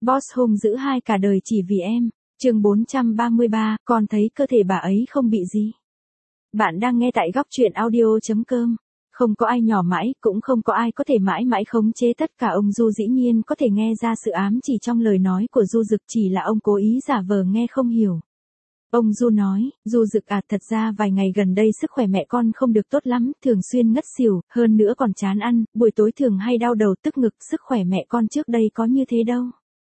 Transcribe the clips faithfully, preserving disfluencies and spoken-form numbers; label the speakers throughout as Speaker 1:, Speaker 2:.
Speaker 1: Boss hung dữ hai cả đời chỉ vì em. Chương bốn trăm ba mươi ba, con thấy cơ thể bà ấy không bị gì. Bạn đang nghe tại góc truyện audio chấm com. Không có ai nhỏ mãi, cũng không có ai có thể mãi mãi khống chế tất cả. Ông Du dĩ nhiên có thể nghe ra sự ám chỉ trong lời nói của Du Dực, chỉ là ông cố ý giả vờ nghe không hiểu. Ông Du nói, Du Dực à, thật ra vài ngày gần đây sức khỏe mẹ con không được tốt lắm, thường xuyên ngất xỉu, hơn nữa còn chán ăn, buổi tối thường hay đau đầu tức ngực, sức khỏe mẹ con trước đây có như thế đâu.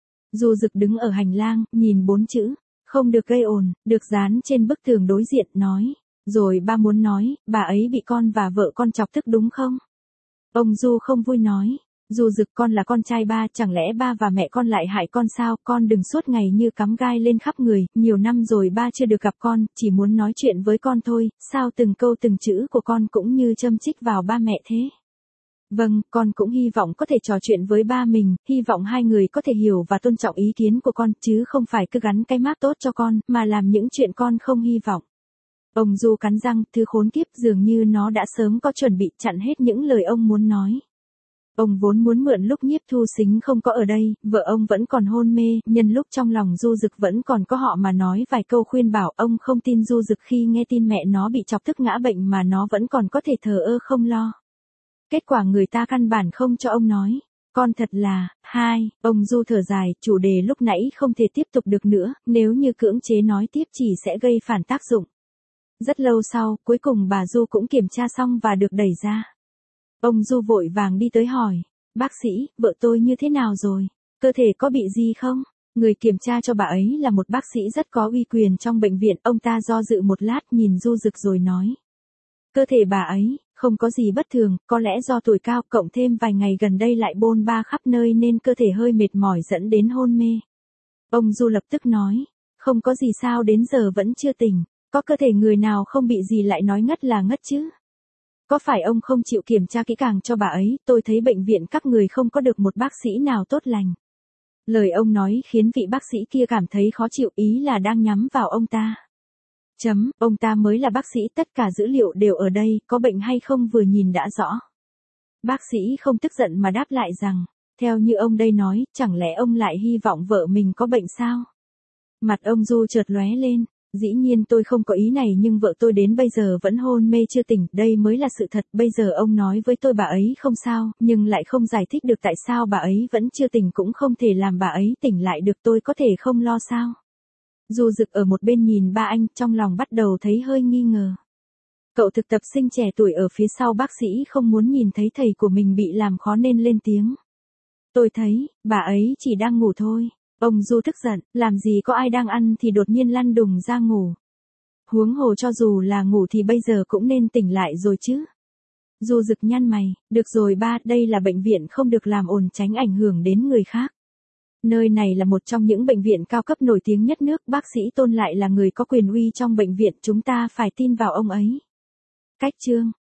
Speaker 1: Du Dực đứng ở hành lang, nhìn bốn chữ, không được gây ồn, được dán trên bức tường đối diện, nói, rồi ba muốn nói, bà ấy bị con và vợ con chọc tức đúng không? Ông Du không vui nói, Du Dực, con là con trai ba, chẳng lẽ ba và mẹ con lại hại con sao? Con đừng suốt ngày như cắm gai lên khắp người, nhiều năm rồi ba chưa được gặp con, chỉ muốn nói chuyện với con thôi, sao từng câu từng chữ của con cũng như châm chích vào ba mẹ thế? Vâng, con cũng hy vọng có thể trò chuyện với ba mình, hy vọng hai người có thể hiểu và tôn trọng ý kiến của con, chứ không phải cứ gắn cái mác tốt cho con, mà làm những chuyện con không hy vọng. Ông Du cắn răng, thứ khốn kiếp, dường như nó đã sớm có chuẩn bị chặn hết những lời ông muốn nói. Ông vốn muốn mượn lúc Nhiếp Thu Sính không có ở đây, vợ ông vẫn còn hôn mê, nhân lúc trong lòng Du Dực vẫn còn có họ mà nói vài câu khuyên bảo. Ông không tin Du Dực khi nghe tin mẹ nó bị chọc tức ngã bệnh mà nó vẫn còn có thể thờ ơ không lo. Kết quả người ta căn bản không cho ông nói. Con thật là, hai, ông Du thở dài, chủ đề lúc nãy không thể tiếp tục được nữa, nếu như cưỡng chế nói tiếp chỉ sẽ gây phản tác dụng. Rất lâu sau, cuối cùng bà Du cũng kiểm tra xong và được đẩy ra. Ông Du vội vàng đi tới hỏi, bác sĩ, vợ tôi như thế nào rồi? Cơ thể có bị gì không? Người kiểm tra cho bà ấy là một bác sĩ rất có uy quyền trong bệnh viện. Ông ta do dự một lát nhìn Du Dực rồi nói. Cơ thể bà ấy, không có gì bất thường, có lẽ do tuổi cao cộng thêm vài ngày gần đây lại bôn ba khắp nơi nên cơ thể hơi mệt mỏi dẫn đến hôn mê. Ông Du lập tức nói, không có gì sao đến giờ vẫn chưa tỉnh, có cơ thể người nào không bị gì lại nói ngất là ngất chứ? Có phải ông không chịu kiểm tra kỹ càng cho bà ấy? Tôi thấy bệnh viện các người không có được một bác sĩ nào tốt lành. Lời ông nói khiến vị bác sĩ kia cảm thấy khó chịu, ý là đang nhắm vào ông ta. Chấm, ông ta mới là bác sĩ, tất cả dữ liệu đều ở đây, có bệnh hay không vừa nhìn đã rõ. Bác sĩ không tức giận mà đáp lại rằng, theo như ông đây nói, chẳng lẽ ông lại hy vọng vợ mình có bệnh sao? Mặt ông Du chợt lóe lên, dĩ nhiên tôi không có ý này, nhưng vợ tôi đến bây giờ vẫn hôn mê chưa tỉnh, đây mới là sự thật. Bây giờ ông nói với tôi bà ấy không sao, nhưng lại không giải thích được tại sao bà ấy vẫn chưa tỉnh, cũng không thể làm bà ấy tỉnh lại được, tôi có thể không lo sao? Du Dực ở một bên nhìn ba anh, trong lòng bắt đầu thấy hơi nghi ngờ. Cậu thực tập sinh trẻ tuổi ở phía sau bác sĩ không muốn nhìn thấy thầy của mình bị làm khó nên lên tiếng. Tôi thấy, bà ấy chỉ đang ngủ thôi. Ông Du tức giận, làm gì có ai đang ăn thì đột nhiên lăn đùng ra ngủ. Huống hồ cho dù là ngủ thì bây giờ cũng nên tỉnh lại rồi chứ. Du Dực nhăn mày, được rồi ba, đây là bệnh viện không được làm ồn, tránh ảnh hưởng đến người khác. Nơi này là một trong những bệnh viện cao cấp nổi tiếng nhất nước, bác sĩ Tôn lại là người có quyền uy trong bệnh viện, chúng ta phải tin vào ông ấy. Cách chương,